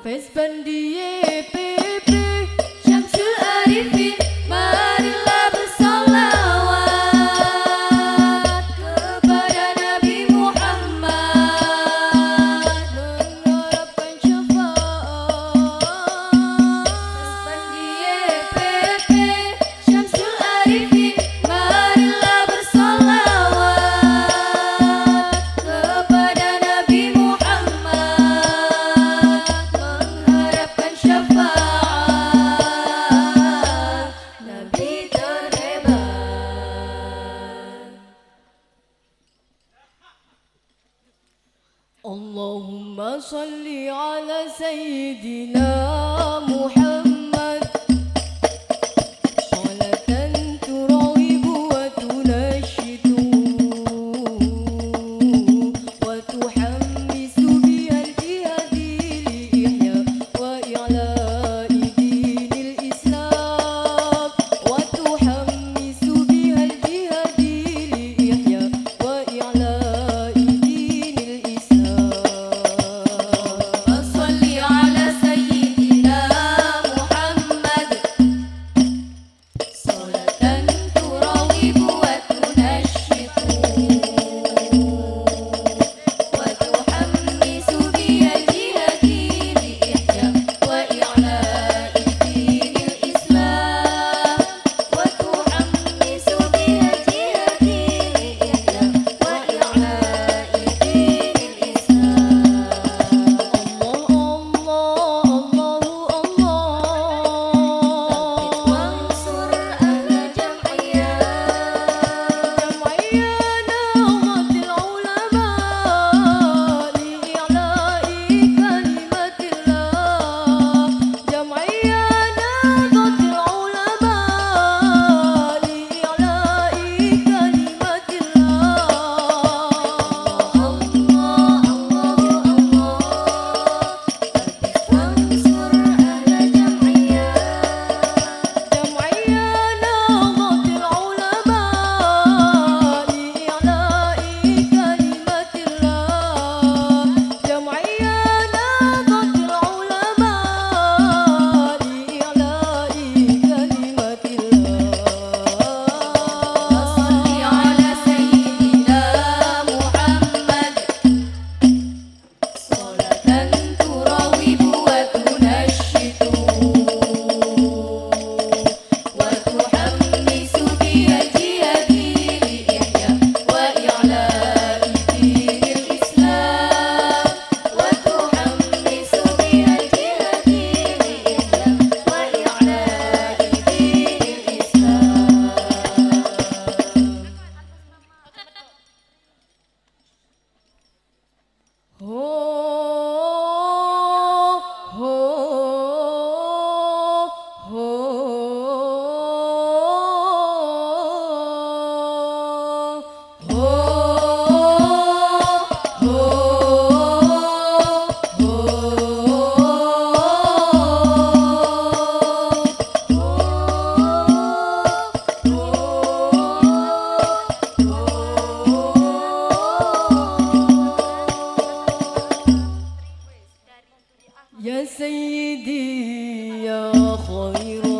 Fesbandie PP Syamsul Arifin, marilah bersalawat kepada Nabi Muhammad, mengharapkan syafaat. Fesbandie PP Syamsul Arifin, marilah bersalawat kepada Nabi Muhammad, mengharapkan syafaat Nabi terhebat. Allahumma salli ala Sayyidina Muhammad salatan turawibu wa tunashidu wa tuhammisu bihal jihadi li ihya wa i'la'i dinil Islam, wa tuhammisu bihal jihadi li ihya wa i'la'i dinil Islam. Salli ala Sayyidina Muhammad salatan turawibu wa tunashidu wa tuhammisu bihal jihadi li ihya wa i'la'i dinil Islam, wa tuhammisu bihal jihadi li ihya wa i'la'i dinil Islam. Wansur ahla jam'iyah nahmatil ulama li'i'la'i kalimatillah, jam'iyah nahmatil ulama li'i'la'i kalimatillah. Wansur ahla jam'iyah nahmatil ulama li'i'la'i kalimatillah, jam'iyah nahmatil ulama li'i'la'i kalimatillah. Salli ala Sayyidina Muhammad salatan turawibu wa tunashidu wa tuhammisu bihal jihadi li ihya wa i'la'i dinil Islam, wa tuhammisu bihal jihadi li ihya wa i'la'i dinil Islam. Ya Sayyidi ya khairul